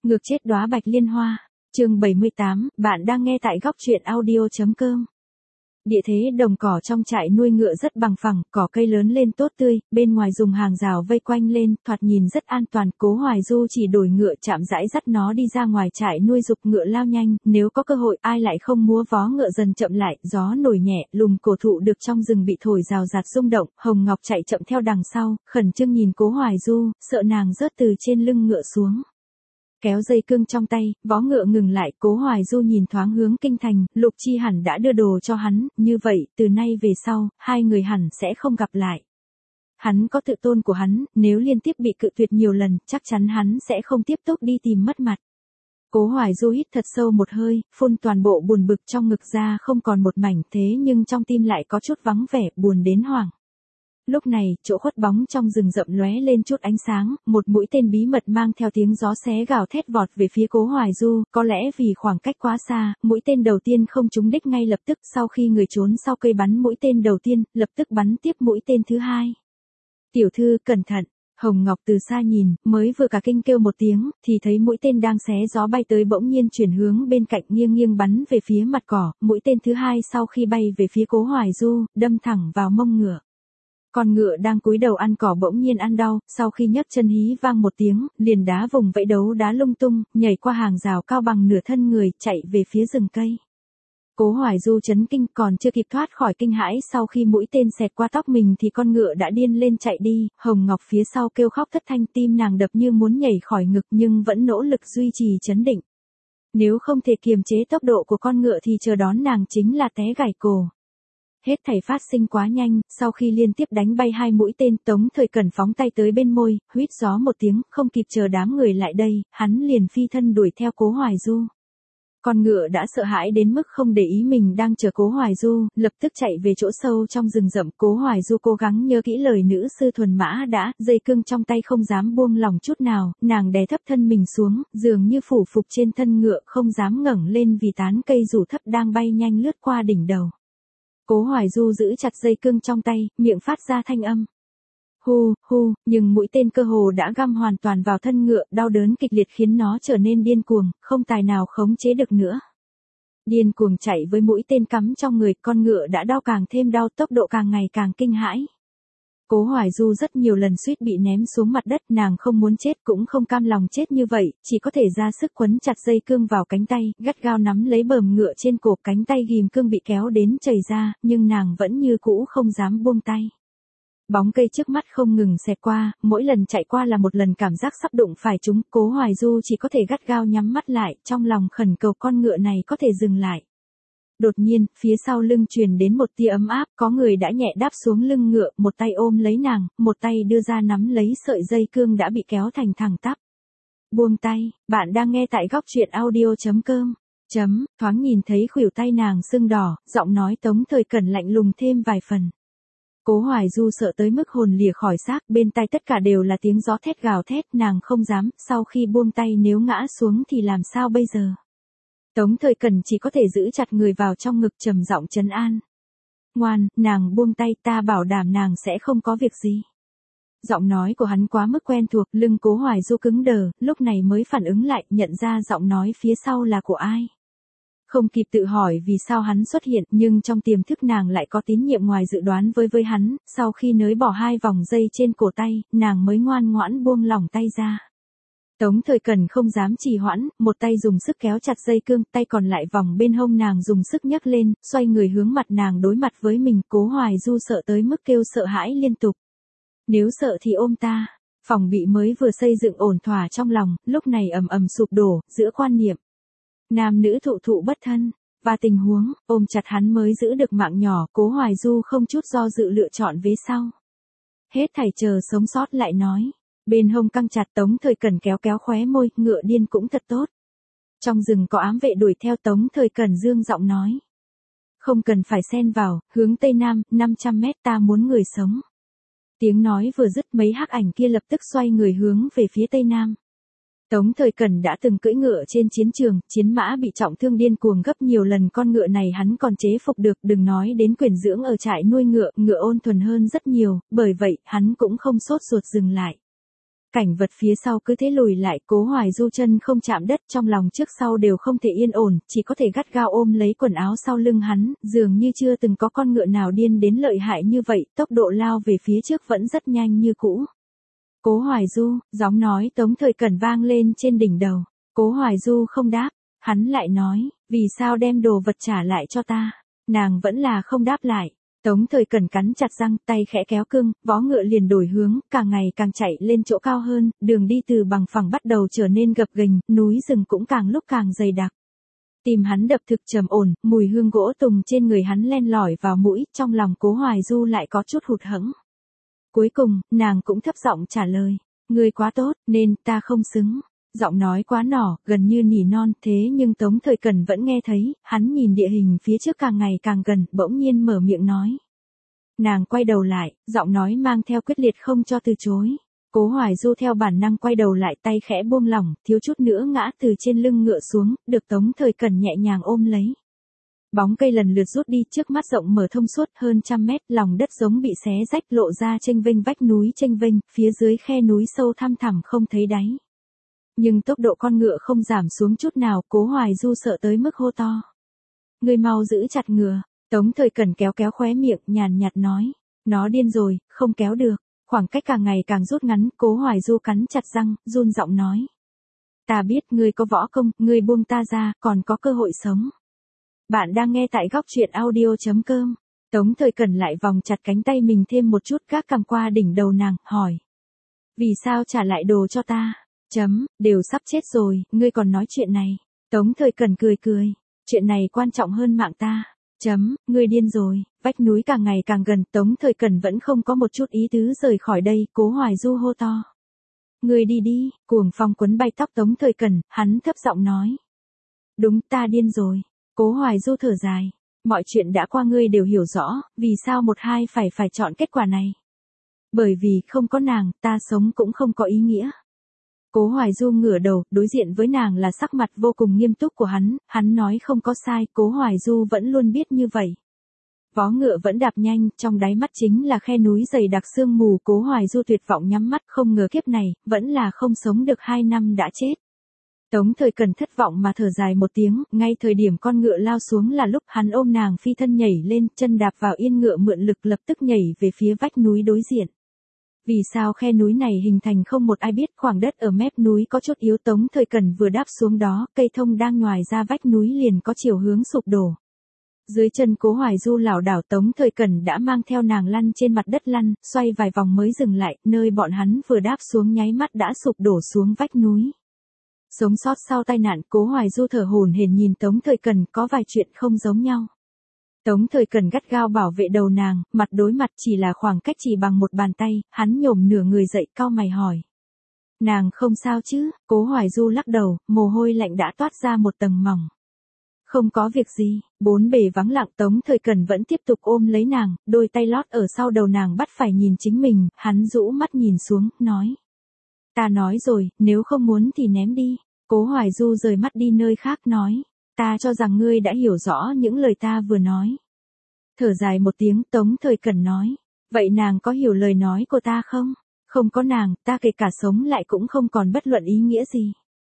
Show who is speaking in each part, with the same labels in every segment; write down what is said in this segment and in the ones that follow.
Speaker 1: Ngược chết đóa bạch liên hoa. Chương 78, bạn đang nghe tại góc truyện audio.com. Địa thế đồng cỏ trong trại nuôi ngựa rất bằng phẳng, cỏ cây lớn lên tốt tươi, bên ngoài dùng hàng rào vây quanh lên, thoạt nhìn rất an toàn. Cố Hoài Du chỉ đổi ngựa chạm rãi dắt nó đi ra ngoài trại nuôi, dục ngựa lao nhanh, nếu có cơ hội ai lại không múa vó ngựa dần chậm lại, gió nổi nhẹ, lùm cổ thụ được trong rừng bị thổi rào rạt rung động. Hồng Ngọc chạy chậm theo đằng sau, khẩn trương nhìn Cố Hoài Du, sợ nàng rớt từ trên lưng ngựa xuống. Kéo dây cương trong tay, vó ngựa ngừng lại. Cố Hoài Du nhìn thoáng hướng kinh thành, Lục Chi hẳn đã đưa đồ cho hắn, như vậy, từ nay về sau, hai người hẳn sẽ không gặp lại. Hắn có tự tôn của hắn, nếu liên tiếp bị cự tuyệt nhiều lần, chắc chắn hắn sẽ không tiếp tục đi tìm mất mặt. Cố Hoài Du hít thật sâu một hơi, phun toàn bộ buồn bực trong ngực ra, không còn một mảnh, thế nhưng trong tim lại có chút vắng vẻ, buồn đến hoảng. Lúc này, chỗ khuất bóng trong rừng rậm lóe lên chút ánh sáng, một mũi tên bí mật mang theo tiếng gió xé gào thét vọt về phía Cố Hoài Du, có lẽ vì khoảng cách quá xa, mũi tên đầu tiên không trúng đích ngay lập tức. Sau khi người trốn sau cây bắn mũi tên đầu tiên, lập tức bắn tiếp mũi tên thứ hai. Tiểu thư, cẩn thận. Hồng Ngọc từ xa nhìn, mới vừa cả kinh kêu một tiếng, thì thấy mũi tên đang xé gió bay tới bỗng nhiên chuyển hướng bên cạnh, nghiêng nghiêng bắn về phía mặt cỏ. Mũi tên thứ hai sau khi bay về phía Cố Hoài Du, đâm thẳng vào mông ngựa. Con ngựa đang cúi đầu ăn cỏ bỗng nhiên ăn đau, sau khi nhấc chân hí vang một tiếng, liền đá vùng vẫy đấu đá lung tung, nhảy qua hàng rào cao bằng nửa thân người, chạy về phía rừng cây. Cố Hoài Du chấn kinh, còn chưa kịp thoát khỏi kinh hãi, sau khi mũi tên xẹt qua tóc mình thì con ngựa đã điên lên chạy đi. Hồng Ngọc phía sau kêu khóc thất thanh, tim nàng đập như muốn nhảy khỏi ngực nhưng vẫn nỗ lực duy trì chấn định. Nếu không thể kiềm chế tốc độ của con ngựa thì chờ đón nàng chính là té gãy cổ. Hết thảy phát sinh quá nhanh, sau khi liên tiếp đánh bay hai mũi tên, Tống Thời Cẩn phóng tay tới bên môi, huýt gió một tiếng, không kịp chờ đám người lại đây, hắn liền phi thân đuổi theo Cố Hoài Du. Con ngựa đã sợ hãi đến mức không để ý mình đang chờ Cố Hoài Du, lập tức chạy về chỗ sâu trong rừng rậm. Cố Hoài Du cố gắng nhớ kỹ lời nữ sư thuần mã đã, dây cương trong tay không dám buông lỏng chút nào, nàng đè thấp thân mình xuống, dường như phủ phục trên thân ngựa, không dám ngẩng lên vì tán cây rủ thấp đang bay nhanh lướt qua đỉnh đầu. Cố Hoài Du giữ chặt dây cương trong tay, miệng phát ra thanh âm. Hu, hu, nhưng mũi tên cơ hồ đã găm hoàn toàn vào thân ngựa, đau đớn kịch liệt khiến nó trở nên điên cuồng, không tài nào khống chế được nữa. Điên cuồng chạy với mũi tên cắm trong người, con ngựa đã đau càng thêm đau, tốc độ càng ngày càng kinh hãi. Cố Hoài Du rất nhiều lần suýt bị ném xuống mặt đất, nàng không muốn chết cũng không cam lòng chết như vậy, chỉ có thể ra sức quấn chặt dây cương vào cánh tay, gắt gao nắm lấy bờm ngựa trên cổ, cánh tay ghìm cương bị kéo đến chảy ra, nhưng nàng vẫn như cũ không dám buông tay. Bóng cây trước mắt không ngừng xẹt qua, mỗi lần chạy qua là một lần cảm giác sắp đụng phải chúng. Cố Hoài Du chỉ có thể gắt gao nhắm mắt lại, trong lòng khẩn cầu con ngựa này có thể dừng lại. Đột nhiên, phía sau lưng truyền đến một tia ấm áp, có người đã nhẹ đáp xuống lưng ngựa, một tay ôm lấy nàng, một tay đưa ra nắm lấy sợi dây cương đã bị kéo thành thẳng tắp. Buông tay, bạn đang nghe tại góc truyện audio.com. Thoáng nhìn thấy khuỷu tay nàng sưng đỏ, giọng nói Tống Thời Cẩn lạnh lùng thêm vài phần. Cố Hoài Du sợ tới mức hồn lìa khỏi xác, bên tai tất cả đều là tiếng gió thét gào thét, nàng không dám, sau khi buông tay nếu ngã xuống thì làm sao bây giờ? Tống Thời Cẩn chỉ có thể giữ chặt người vào trong ngực, trầm giọng trấn an. Ngoan, nàng buông tay, ta bảo đảm nàng sẽ không có việc gì. Giọng nói của hắn quá mức quen thuộc, lưng Cố Hoài Du cứng đờ, lúc này mới phản ứng lại, nhận ra giọng nói phía sau là của ai. Không kịp tự hỏi vì sao hắn xuất hiện, nhưng trong tiềm thức nàng lại có tín nhiệm ngoài dự đoán với hắn, sau khi nới bỏ hai vòng dây trên cổ tay, nàng mới ngoan ngoãn buông lỏng tay ra. Tống Thời Cẩn không dám trì hoãn, một tay dùng sức kéo chặt dây cương, tay còn lại vòng bên hông nàng dùng sức nhấc lên, xoay người hướng mặt nàng đối mặt với mình. Cố Hoài Du sợ tới mức kêu sợ hãi liên tục. Nếu sợ thì ôm ta. Phòng bị mới vừa xây dựng ổn thỏa trong lòng, lúc này ầm ầm sụp đổ, giữa quan niệm nam nữ thụ thụ bất thân và tình huống ôm chặt hắn mới giữ được mạng nhỏ. Cố Hoài Du không chút do dự lựa chọn vế sau. Hết thảy chờ sống sót lại nói. Bên hông căng chặt. Tống Thời Cẩn kéo kéo khóe môi, ngựa điên cũng thật tốt. Trong rừng có ám vệ đuổi theo. Tống Thời Cẩn dương giọng nói. Không cần phải xen vào, hướng tây nam, 500 mét, ta muốn người sống. Tiếng nói vừa dứt, mấy hắc ảnh kia lập tức xoay người hướng về phía tây nam. Tống Thời Cẩn đã từng cưỡi ngựa trên chiến trường, chiến mã bị trọng thương điên cuồng gấp nhiều lần, con ngựa này hắn còn chế phục được, đừng nói đến quyền dưỡng ở trại nuôi ngựa, ngựa ôn thuần hơn rất nhiều, bởi vậy, hắn cũng không sốt ruột dừng lại. Cảnh vật phía sau cứ thế lùi lại, Cố Hoài Du chân không chạm đất, trong lòng trước sau đều không thể yên ổn, chỉ có thể gắt gao ôm lấy quần áo sau lưng hắn, dường như chưa từng có con ngựa nào điên đến lợi hại như vậy, tốc độ lao về phía trước vẫn rất nhanh như cũ. Cố Hoài Du, giọng nói Tống Thời Cẩn vang lên trên đỉnh đầu. Cố Hoài Du không đáp, hắn lại nói, vì sao đem đồ vật trả lại cho ta? Nàng vẫn là không đáp lại. Tống Thời Cẩn cắn chặt răng, tay khẽ kéo cương, vó ngựa liền đổi hướng, càng ngày càng chạy lên chỗ cao hơn, đường đi từ bằng phẳng bắt đầu trở nên gập ghềnh, núi rừng cũng càng lúc càng dày đặc. Tim hắn đập thực trầm ổn, mùi hương gỗ tùng trên người hắn len lỏi vào mũi, trong lòng Cố Hoài Du lại có chút hụt hẫng. Cuối cùng, nàng cũng thấp giọng trả lời, ngươi quá tốt, nên ta không xứng. Giọng nói quá nhỏ, gần như nỉ non, thế nhưng Tống Thời Cẩn vẫn nghe thấy, hắn nhìn địa hình phía trước càng ngày càng gần, bỗng nhiên mở miệng nói. Nàng quay đầu lại, giọng nói mang theo quyết liệt không cho từ chối. Cố Hoài Du theo bản năng quay đầu lại, tay khẽ buông lỏng, thiếu chút nữa ngã từ trên lưng ngựa xuống, được Tống Thời Cẩn nhẹ nhàng ôm lấy. Bóng cây lần lượt rút đi, trước mắt rộng mở thông suốt hơn 100 mét, lòng đất giống bị xé rách lộ ra chênh vênh vách núi chênh vênh, phía dưới khe núi sâu thăm thẳm không thấy đáy. Nhưng tốc độ con ngựa không giảm xuống chút nào, Cố Hoài Du sợ tới mức hô to. Ngươi mau giữ chặt ngựa. Tống Thời Cẩn kéo kéo khóe miệng, nhàn nhạt nói. Nó điên rồi, không kéo được. Khoảng cách càng ngày càng rút ngắn, Cố Hoài Du cắn chặt răng, run giọng nói. Ta biết ngươi có võ công, ngươi buông ta ra, còn có cơ hội sống. Bạn đang nghe tại góc truyện audio.com. Tống Thời Cẩn lại vòng chặt cánh tay mình thêm một chút, gác cằm qua đỉnh đầu nàng, hỏi. Vì sao trả lại đồ cho ta? Đều sắp chết rồi, ngươi còn nói chuyện này. Tống Thời Cẩn cười cười. Chuyện này quan trọng hơn mạng ta. Ngươi điên rồi. Vách núi càng ngày càng gần, Tống Thời Cẩn vẫn không có một chút ý tứ rời khỏi đây, Cố Hoài Du hô to. Ngươi đi đi, cuồng phong quấn bay tóc Tống Thời Cẩn, hắn thấp giọng nói. Đúng, ta điên rồi. Cố Hoài Du thở dài. Mọi chuyện đã qua ngươi đều hiểu rõ, vì sao một hai phải chọn kết quả này. Bởi vì không có nàng, ta sống cũng không có ý nghĩa. Cố Hoài Du ngửa đầu, đối diện với nàng là sắc mặt vô cùng nghiêm túc của hắn nói không có sai, Cố Hoài Du vẫn luôn biết như vậy. Vó ngựa vẫn đạp nhanh, trong đáy mắt chính là khe núi dày đặc sương mù, Cố Hoài Du tuyệt vọng nhắm mắt, không ngờ kiếp này, vẫn là không sống được 2 năm đã chết. Tống Thời Cẩn thất vọng mà thở dài một tiếng, ngay thời điểm con ngựa lao xuống là lúc hắn ôm nàng phi thân nhảy lên, chân đạp vào yên ngựa mượn lực lập tức nhảy về phía vách núi đối diện. Vì sao khe núi này hình thành không một ai biết, khoảng đất ở mép núi có chút yếu, Tống Thời Cẩn vừa đáp xuống đó, cây thông đang nhòi ra vách núi liền có chiều hướng sụp đổ. Dưới chân Cố Hoài Du lảo đảo, Tống Thời Cẩn đã mang theo nàng lăn trên mặt đất lăn, xoay vài vòng mới dừng lại, nơi bọn hắn vừa đáp xuống nháy mắt đã sụp đổ xuống vách núi. Sống sót sau tai nạn, Cố Hoài Du thở hổn hển nhìn Tống Thời Cẩn, có vài chuyện không giống nhau. Tống Thời Cẩn gắt gao bảo vệ đầu nàng, mặt đối mặt, chỉ là khoảng cách chỉ bằng một bàn tay, hắn nhổm nửa người dậy, cau mày hỏi. Nàng không sao chứ? Cố Hoài Du lắc đầu, mồ hôi lạnh đã toát ra một tầng mỏng. Không có việc gì. Bốn bề vắng lặng, Tống Thời Cẩn vẫn tiếp tục ôm lấy nàng, đôi tay lót ở sau đầu nàng bắt phải nhìn chính mình, hắn rũ mắt nhìn xuống, nói. Ta nói rồi, nếu không muốn thì ném đi. Cố Hoài Du rời mắt đi nơi khác nói. Ta cho rằng ngươi đã hiểu rõ những lời ta vừa nói. Thở dài một tiếng, Tống Thời Cẩn nói. Vậy nàng có hiểu lời nói của ta không? Không có nàng, ta kể cả sống lại cũng không còn bất luận ý nghĩa gì.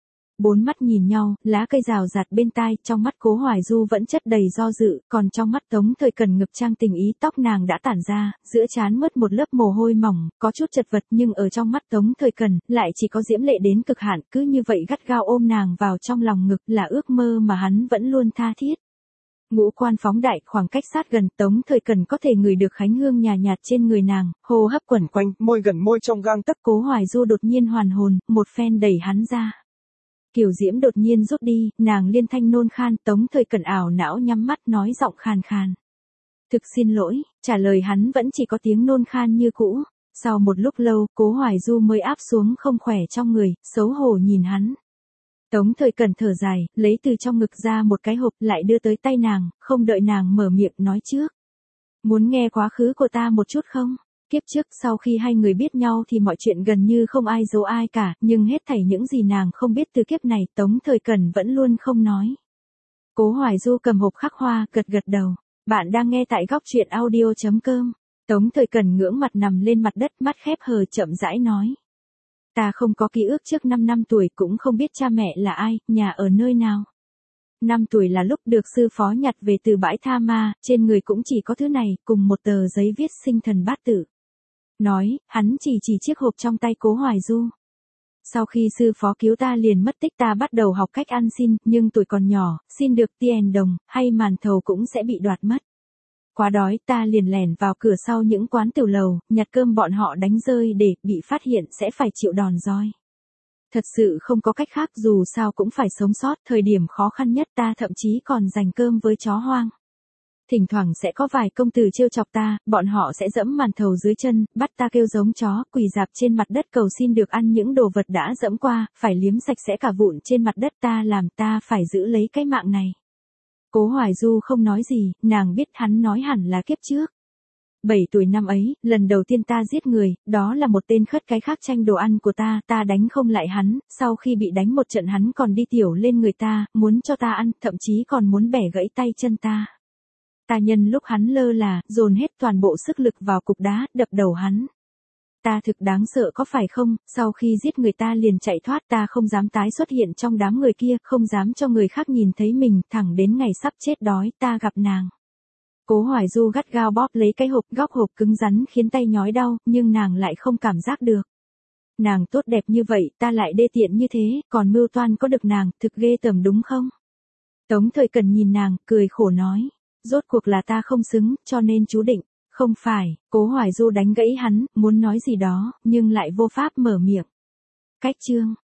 Speaker 1: Bốn mắt nhìn nhau, lá cây rào rạt bên tai, trong mắt Cố Hoài Du vẫn chất đầy do dự, còn trong mắt Tống Thời Cẩn ngập tràn tình ý, tóc nàng đã tản ra, giữa trán mướt một lớp mồ hôi mỏng, có chút chật vật, nhưng ở trong mắt Tống Thời Cẩn, lại chỉ có diễm lệ đến cực hạn, cứ như vậy gắt gao ôm nàng vào trong lòng ngực, là ước mơ mà hắn vẫn luôn tha thiết. Ngũ quan phóng đại, khoảng cách sát gần, Tống Thời Cẩn có thể ngửi được khánh hương nhàn nhạt trên người nàng, hô hấp quẩn quanh, môi gần môi trong gang tấc. Cố Hoài Du đột nhiên hoàn hồn, một phen đẩy hắn ra. Kiều diễm đột nhiên rút đi, nàng liên thanh nôn khan, Tống Thời Cẩn ảo não nhắm mắt nói giọng khàn khàn. Thực xin lỗi, trả lời hắn vẫn chỉ có tiếng nôn khan như cũ. Sau một lúc lâu, Cố Hoài Du mới áp xuống không khỏe trong người, xấu hổ nhìn hắn. Tống Thời Cẩn thở dài, lấy từ trong ngực ra một cái hộp, lại đưa tới tay nàng, không đợi nàng mở miệng nói trước. Muốn nghe quá khứ của ta một chút không? Kiếp trước, sau khi hai người biết nhau thì mọi chuyện gần như không ai giấu ai cả, nhưng hết thảy những gì nàng không biết từ kiếp này, Tống Thời Cẩn vẫn luôn không nói. Cố Hoài Du cầm hộp khắc hoa, gật gật đầu. Bạn đang nghe tại góc truyện audio.com. Tống Thời Cẩn ngưỡng mặt nằm lên mặt đất, mắt khép hờ chậm rãi nói. Ta không có ký ức trước 5 năm tuổi, cũng không biết cha mẹ là ai, nhà ở nơi nào. 5 tuổi là lúc được sư phó nhặt về từ bãi tha ma, trên người cũng chỉ có thứ này, cùng một tờ giấy viết sinh thần bát tự. Nói, hắn chỉ chiếc hộp trong tay Cố Hoài Du. Sau khi sư phó cứu ta liền mất tích, ta bắt đầu học cách ăn xin, nhưng tuổi còn nhỏ, xin được tiền đồng, hay màn thầu cũng sẽ bị đoạt mất. Quá đói, ta liền lẻn vào cửa sau những quán tiểu lầu, nhặt cơm bọn họ đánh rơi để bị phát hiện sẽ phải chịu đòn roi. Thật sự không có cách khác, dù sao cũng phải sống sót, thời điểm khó khăn nhất ta thậm chí còn giành cơm với chó hoang. Thỉnh thoảng sẽ có vài công tử trêu chọc ta, bọn họ sẽ dẫm màn thầu dưới chân, bắt ta kêu giống chó, quỳ rạp trên mặt đất cầu xin được ăn những đồ vật đã dẫm qua, phải liếm sạch sẽ cả vụn trên mặt đất, ta phải giữ lấy cái mạng này. Cố Hoài Du không nói gì, nàng biết hắn nói hẳn là kiếp trước. 7 tuổi năm ấy, lần đầu tiên ta giết người, đó là một tên khất cái khác tranh đồ ăn của ta đánh không lại hắn, sau khi bị đánh một trận hắn còn đi tiểu lên người ta, muốn cho ta ăn, thậm chí còn muốn bẻ gãy tay chân ta. Ta nhân lúc hắn lơ là, dồn hết toàn bộ sức lực vào cục đá, đập đầu hắn. Ta thực đáng sợ có phải không, sau khi giết người ta liền chạy thoát, ta không dám tái xuất hiện trong đám người kia, không dám cho người khác nhìn thấy mình, thẳng đến ngày sắp chết đói, ta gặp nàng. Cố Hoài Du gắt gao bóp lấy cái hộp, góc hộp cứng rắn khiến tay nhói đau, nhưng nàng lại không cảm giác được. Nàng tốt đẹp như vậy, ta lại đê tiện như thế, còn mưu toan có được nàng, thực ghê tởm đúng không? Tống Thời Cần nhìn nàng, cười khổ nói. Rốt cuộc là ta không xứng, cho nên chú định. Không phải, Cố Hoài Du đánh gãy hắn, muốn nói gì đó, nhưng lại vô pháp mở miệng. Cách chương.